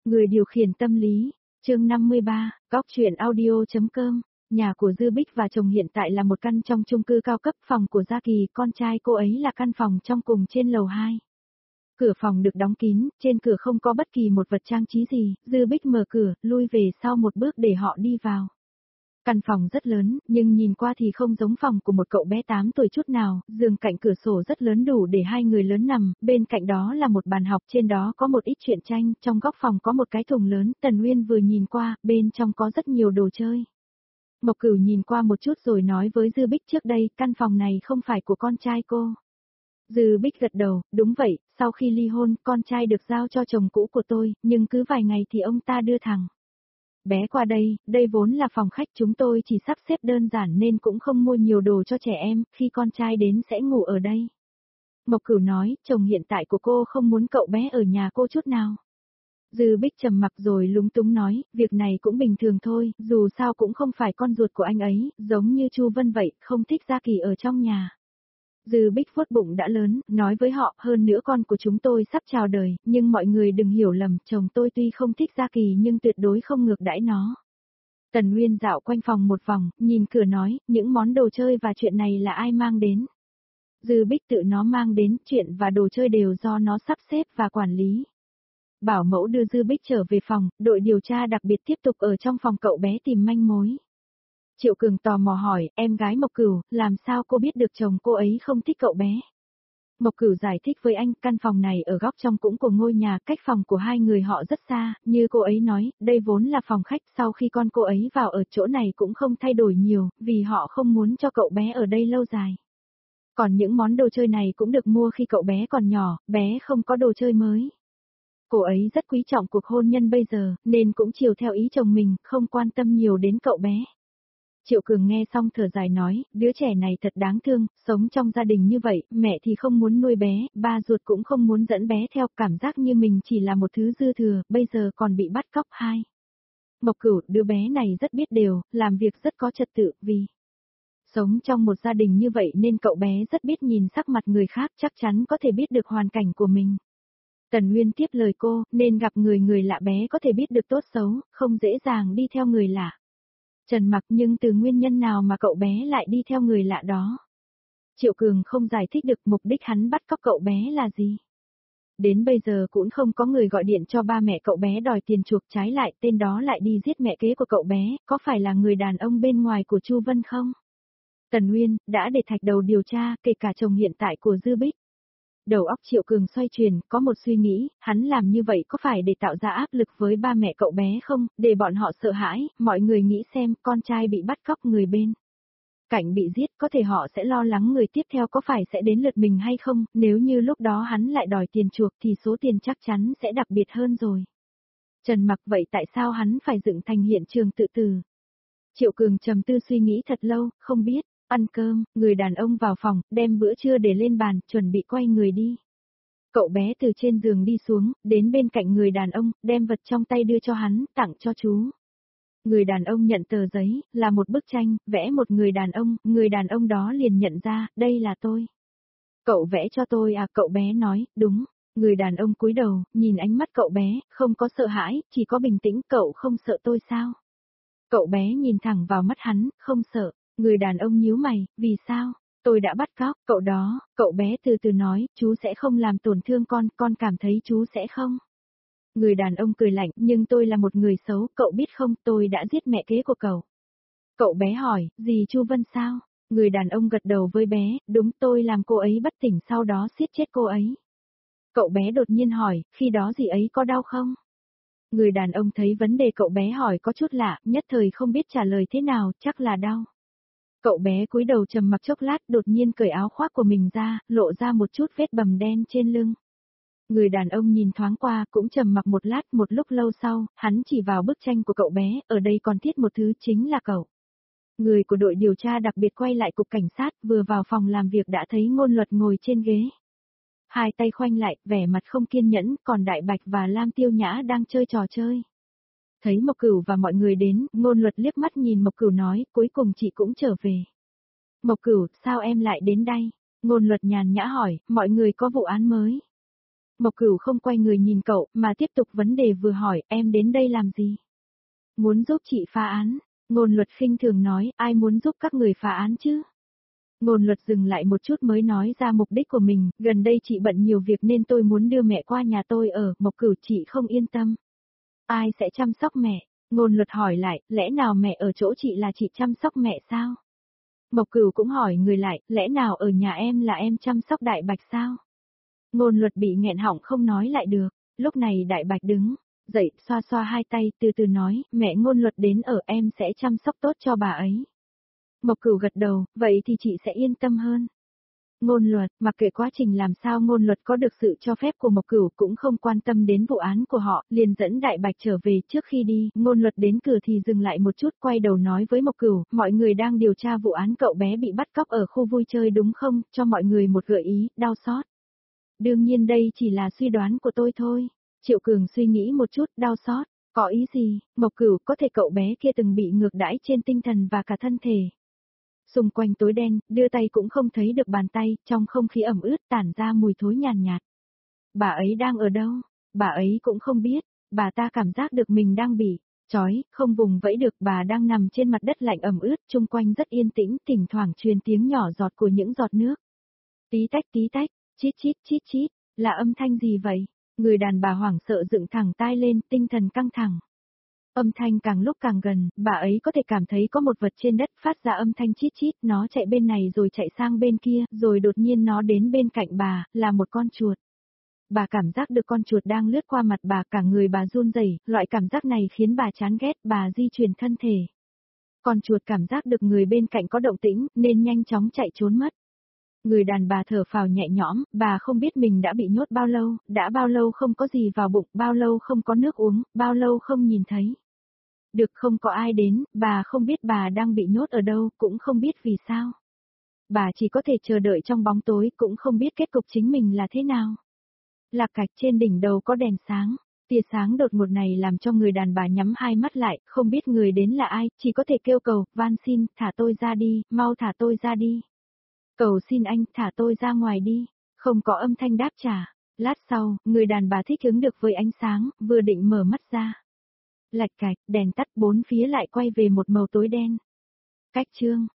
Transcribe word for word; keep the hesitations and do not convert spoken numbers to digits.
Người điều khiển tâm lý, chương năm mươi ba, góc truyện audio.com. Nhà của Dư Bích và chồng hiện tại là một căn trong chung cư cao cấp, phòng của Gia Kỳ, con trai cô ấy là căn phòng trong cùng trên lầu hai. Cửa phòng được đóng kín, trên cửa không có bất kỳ một vật trang trí gì, Dư Bích mở cửa, lui về sau một bước để họ đi vào. Căn phòng rất lớn, nhưng nhìn qua thì không giống phòng của một cậu bé tám tuổi chút nào, giường cạnh cửa sổ rất lớn đủ để hai người lớn nằm, bên cạnh đó là một bàn học, trên đó có một ít truyện tranh, trong góc phòng có một cái thùng lớn, Tần Uyên vừa nhìn qua, bên trong có rất nhiều đồ chơi. Mộc Cửu nhìn qua một chút rồi nói với Dư Bích trước đây, căn phòng này không phải của con trai cô. Dư Bích gật đầu, đúng vậy, sau khi ly hôn, con trai được giao cho chồng cũ của tôi, nhưng cứ vài ngày thì ông ta đưa thằng bé qua đây, đây vốn là phòng khách, chúng tôi chỉ sắp xếp đơn giản nên cũng không mua nhiều đồ cho trẻ em, khi con trai đến sẽ ngủ ở đây. Mộc Cửu nói, chồng hiện tại của cô không muốn cậu bé ở nhà cô chút nào. Dư Bích trầm mặc rồi lúng túng nói, việc này cũng bình thường thôi, dù sao cũng không phải con ruột của anh ấy, giống như Chu Vân vậy, không thích Gia Kỳ ở trong nhà. Dư Bích vuốt bụng đã lớn, nói với họ, hơn nữa con của chúng tôi sắp chào đời, nhưng mọi người đừng hiểu lầm, chồng tôi tuy không thích Gia Kỳ nhưng tuyệt đối không ngược đãi nó. Tần Uyên dạo quanh phòng một vòng, nhìn cửa nói, những món đồ chơi và chuyện này là ai mang đến? Dư Bích tự nó mang đến, chuyện và đồ chơi đều do nó sắp xếp và quản lý. Bảo mẫu đưa Dư Bích trở về phòng, đội điều tra đặc biệt tiếp tục ở trong phòng cậu bé tìm manh mối. Triệu Cường tò mò hỏi, em gái Mộc Cửu, làm sao cô biết được chồng cô ấy không thích cậu bé? Mộc Cửu giải thích với anh, căn phòng này ở góc trong cũng của ngôi nhà, cách phòng của hai người họ rất xa, như cô ấy nói, đây vốn là phòng khách, sau khi con cô ấy vào ở chỗ này cũng không thay đổi nhiều, vì họ không muốn cho cậu bé ở đây lâu dài. Còn những món đồ chơi này cũng được mua khi cậu bé còn nhỏ, bé không có đồ chơi mới. Cô ấy rất quý trọng cuộc hôn nhân bây giờ, nên cũng chiều theo ý chồng mình, không quan tâm nhiều đến cậu bé. Triệu Cường nghe xong thở dài nói, đứa trẻ này thật đáng thương, sống trong gia đình như vậy, mẹ thì không muốn nuôi bé, ba ruột cũng không muốn dẫn bé theo, cảm giác như mình chỉ là một thứ dư thừa, bây giờ còn bị bắt cóc hai. Mộc Cửu, đứa bé này rất biết điều, làm việc rất có trật tự, vì sống trong một gia đình như vậy nên cậu bé rất biết nhìn sắc mặt người khác, chắc chắn có thể biết được hoàn cảnh của mình. Tần Uyên tiếp lời cô, nên gặp người người lạ bé có thể biết được tốt xấu, không dễ dàng đi theo người lạ. Trần mặc, nhưng từ nguyên nhân nào mà cậu bé lại đi theo người lạ đó? Triệu Cường không giải thích được mục đích hắn bắt cóc cậu bé là gì. Đến bây giờ cũng không có người gọi điện cho ba mẹ cậu bé đòi tiền chuộc, trái lại tên đó lại đi giết mẹ kế của cậu bé, có phải là người đàn ông bên ngoài của Chu Vân không? Tần Uyên, đã để thạch đầu điều tra, kể cả chồng hiện tại của Dư Bích. Đầu óc Triệu Cường xoay chuyển, có một suy nghĩ, hắn làm như vậy có phải để tạo ra áp lực với ba mẹ cậu bé không, để bọn họ sợ hãi, mọi người nghĩ xem con trai bị bắt cóc người bên cạnh bị giết, có thể họ sẽ lo lắng người tiếp theo có phải sẽ đến lượt mình hay không, nếu như lúc đó hắn lại đòi tiền chuộc thì số tiền chắc chắn sẽ đặc biệt hơn rồi. Trần mặc, vậy tại sao hắn phải dựng thành hiện trường tự tử? Triệu Cường trầm tư suy nghĩ thật lâu, không biết. Ăn cơm, người đàn ông vào phòng, đem bữa trưa để lên bàn, chuẩn bị quay người đi. Cậu bé từ trên giường đi xuống, đến bên cạnh người đàn ông, đem vật trong tay đưa cho hắn, tặng cho chú. Người đàn ông nhận tờ giấy, là một bức tranh, vẽ một người đàn ông, người đàn ông đó liền nhận ra, đây là tôi. Cậu vẽ cho tôi à, cậu bé nói, đúng. Người đàn ông cúi đầu, nhìn ánh mắt cậu bé, không có sợ hãi, chỉ có bình tĩnh, cậu không sợ tôi sao? Cậu bé nhìn thẳng vào mắt hắn, không sợ. Người đàn ông nhíu mày, vì sao? Tôi đã bắt cóc, cậu đó, cậu bé từ từ nói, chú sẽ không làm tổn thương con, con cảm thấy chú sẽ không? Người đàn ông cười lạnh, nhưng tôi là một người xấu, cậu biết không, tôi đã giết mẹ kế của cậu. Cậu bé hỏi, dì Chu Vân sao? Người đàn ông gật đầu với bé, đúng, tôi làm cô ấy bất tỉnh sau đó giết chết cô ấy. Cậu bé đột nhiên hỏi, khi đó dì ấy có đau không? Người đàn ông thấy vấn đề cậu bé hỏi có chút lạ, nhất thời không biết trả lời thế nào, chắc là đau. Cậu bé cúi đầu trầm mặc chốc lát, đột nhiên cởi áo khoác của mình ra, lộ ra một chút vết bầm đen trên lưng. Người đàn ông nhìn thoáng qua, cũng trầm mặc một lát, một lúc lâu sau, hắn chỉ vào bức tranh của cậu bé, ở đây còn thiết một thứ chính là cậu. Người của đội điều tra đặc biệt quay lại cục cảnh sát, vừa vào phòng làm việc đã thấy Ngôn Luật ngồi trên ghế. Hai tay khoanh lại, vẻ mặt không kiên nhẫn, còn Đại Bạch và Lam Tiêu Nhã đang chơi trò chơi. Thấy Mộc Cửu và mọi người đến, Ngôn Luật liếc mắt nhìn Mộc Cửu nói, cuối cùng chị cũng trở về. Mộc Cửu, sao em lại đến đây? Ngôn Luật nhàn nhã hỏi, mọi người có vụ án mới. Mộc Cửu không quay người nhìn cậu, mà tiếp tục vấn đề vừa hỏi, em đến đây làm gì? Muốn giúp chị phá án. Ngôn Luật khinh thường nói, ai muốn giúp các người phá án chứ? Ngôn Luật dừng lại một chút mới nói ra mục đích của mình, gần đây chị bận nhiều việc nên tôi muốn đưa mẹ qua nhà tôi ở, Mộc Cửu chị không yên tâm. Ai sẽ chăm sóc mẹ? Ngôn Luật hỏi lại, lẽ nào mẹ ở chỗ chị là chị chăm sóc mẹ sao? Mộc Cửu cũng hỏi người lại, lẽ nào ở nhà em là em chăm sóc Đại Bạch sao? Ngôn Luật bị nghẹn họng không nói lại được, lúc này Đại Bạch đứng dậy, xoa xoa hai tay, từ từ nói, mẹ Ngôn Luật đến ở em sẽ chăm sóc tốt cho bà ấy. Mộc Cửu gật đầu, vậy thì chị sẽ yên tâm hơn. Ngôn Luật, mặc kệ quá trình làm sao Ngôn Luật có được sự cho phép của Mộc Cửu cũng không quan tâm đến vụ án của họ, liền dẫn Đại Bạch trở về. Trước khi đi, Ngôn Luật đến cửa thì dừng lại một chút, quay đầu nói với Mộc Cửu, mọi người đang điều tra vụ án cậu bé bị bắt cóc ở khu vui chơi đúng không, cho mọi người một gợi ý, đau xót. Đương nhiên đây chỉ là suy đoán của tôi thôi. Triệu Cường suy nghĩ một chút, đau xót, có ý gì? Mộc Cửu, có thể cậu bé kia từng bị ngược đãi trên tinh thần và cả thân thể. Xung quanh tối đen, đưa tay cũng không thấy được bàn tay, trong không khí ẩm ướt tản ra mùi thối nhàn nhạt, nhạt. Bà ấy đang ở đâu? Bà ấy cũng không biết, bà ta cảm giác được mình đang bị trói, không vùng vẫy được, bà đang nằm trên mặt đất lạnh ẩm ướt, chung quanh rất yên tĩnh, thỉnh thoảng truyền tiếng nhỏ giọt của những giọt nước. Tí tách tí tách, chít chít chít chít, là âm thanh gì vậy? Người đàn bà hoảng sợ dựng thẳng tai lên, tinh thần căng thẳng. Âm thanh càng lúc càng gần, bà ấy có thể cảm thấy có một vật trên đất phát ra âm thanh chít chít, nó chạy bên này rồi chạy sang bên kia, rồi đột nhiên nó đến bên cạnh bà, là một con chuột. Bà cảm giác được con chuột đang lướt qua mặt bà, cả người bà run rẩy, loại cảm giác này khiến bà chán ghét, bà di chuyển thân thể. Con chuột cảm giác được người bên cạnh có động tĩnh, nên nhanh chóng chạy trốn mất. Người đàn bà thở phào nhẹ nhõm, bà không biết mình đã bị nhốt bao lâu, đã bao lâu không có gì vào bụng, bao lâu không có nước uống, bao lâu không nhìn thấy. Được không có ai đến, bà không biết bà đang bị nhốt ở đâu, cũng không biết vì sao. Bà chỉ có thể chờ đợi trong bóng tối, cũng không biết kết cục chính mình là thế nào. Lạc cạch trên đỉnh đầu có đèn sáng, tia sáng đột ngột này làm cho người đàn bà nhắm hai mắt lại, không biết người đến là ai, chỉ có thể kêu cầu, van xin, thả tôi ra đi, mau thả tôi ra đi. Cầu xin anh, thả tôi ra ngoài đi, không có âm thanh đáp trả. Lát sau, người đàn bà thích ứng được với ánh sáng, vừa định mở mắt ra. Lạch cạch, đèn tắt, bốn phía lại quay về một màu tối đen. Cách chương.